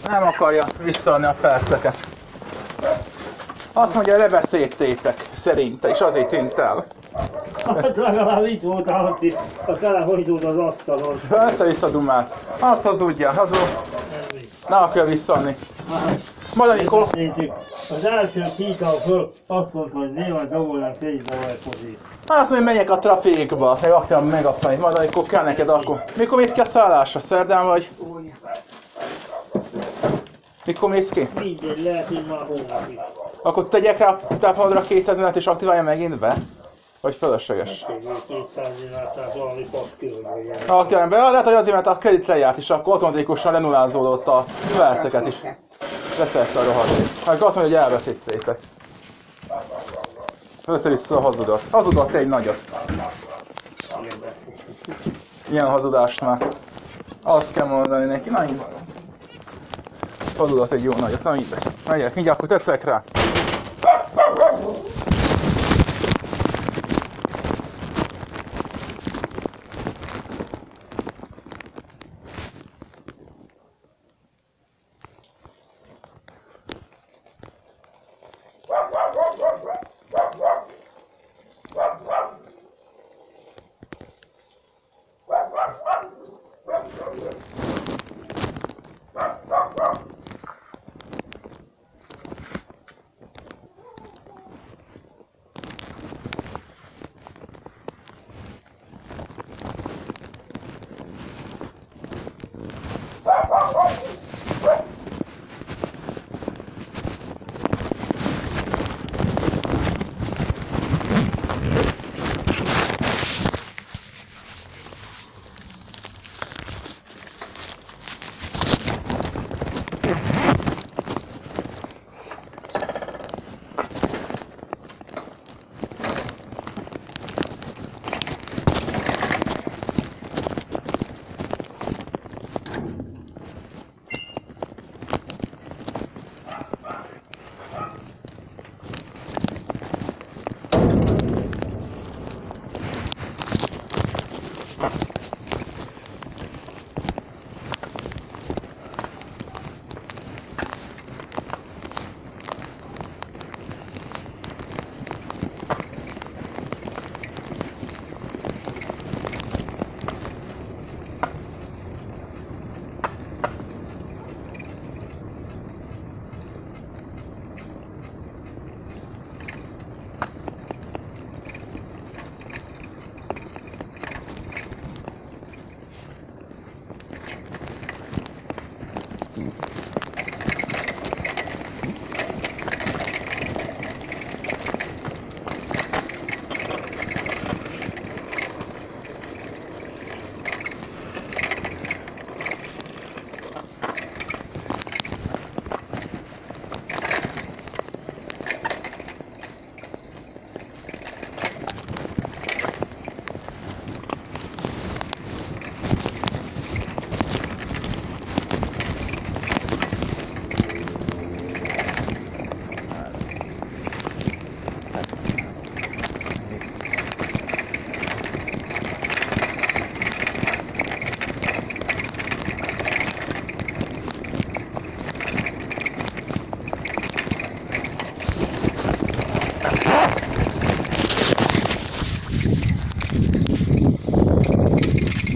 Nem akarja visszaadni a perceket. Azt mondja, lebeszéltétek szerinte, és azért tűnt el. Hát legalább itt volt a Hanti, a telefonidót az asztalon. Össze-vissza dumált. Azt hazudja, nem akarja visszaadni. Majd amikor... Az első hítam föl, azt mondta, hogy német dobolnak $10 Azt mondja, menjek a trafikba, meg akarom megadni. Majd amikor kell neked, akkor... Mikor mész ki a szállásra? Szerdán vagy? Mikor mész ki? Mindegy, lehet, hogy már hónapig. Akkor tegyek rá a tápolodra 200 és aktiválja megint be? Vagy fölösleges? 200-nál valami pakköröljön. Aktiválja be, lehet, hogy azért, mert a kredit lejárt, és akkor automatikusan lenullázódott a perceket is. Beszéltek a rohadék. Hát azt mondja, hogy elveszítétek. Össze-vissza hazudott. Hazudott egy nagyot. Ilyen hazudást már. Azt kell mondani neki, na így. Hazudott egy jó nagyot, na így. Megyek, mindjárt akkor teszek rá.